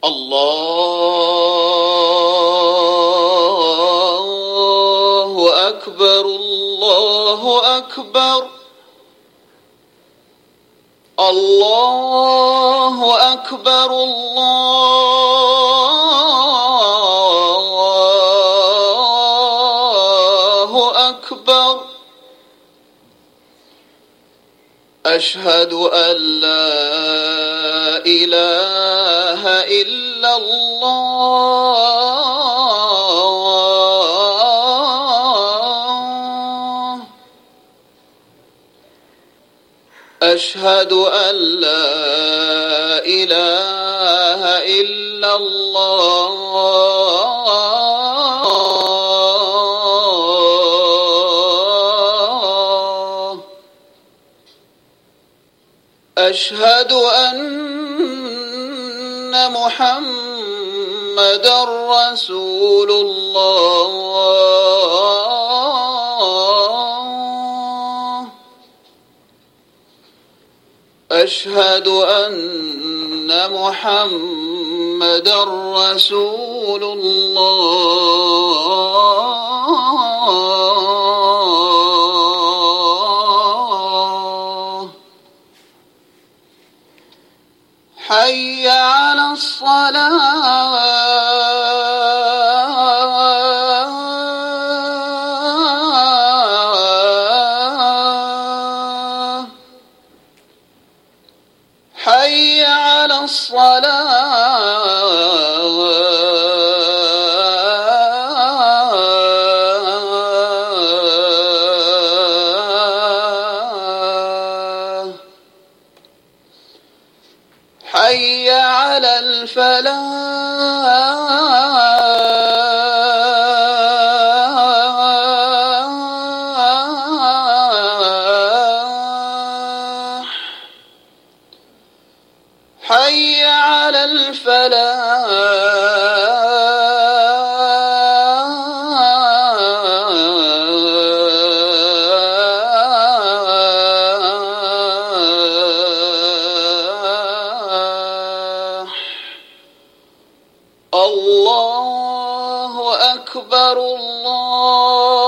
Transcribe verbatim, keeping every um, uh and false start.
الله أكبر الله أكبر الله أكبر الله أكبر أشهد أن لا إله إلا الله أشهد أن لا إله إلا الله أشهد أن محمدًا رسول الله أشهد أن محمدًا رسول الله حي على الصلاة حي على الصلاة حي على الفلاح حي على الفلاح الله أكبر الله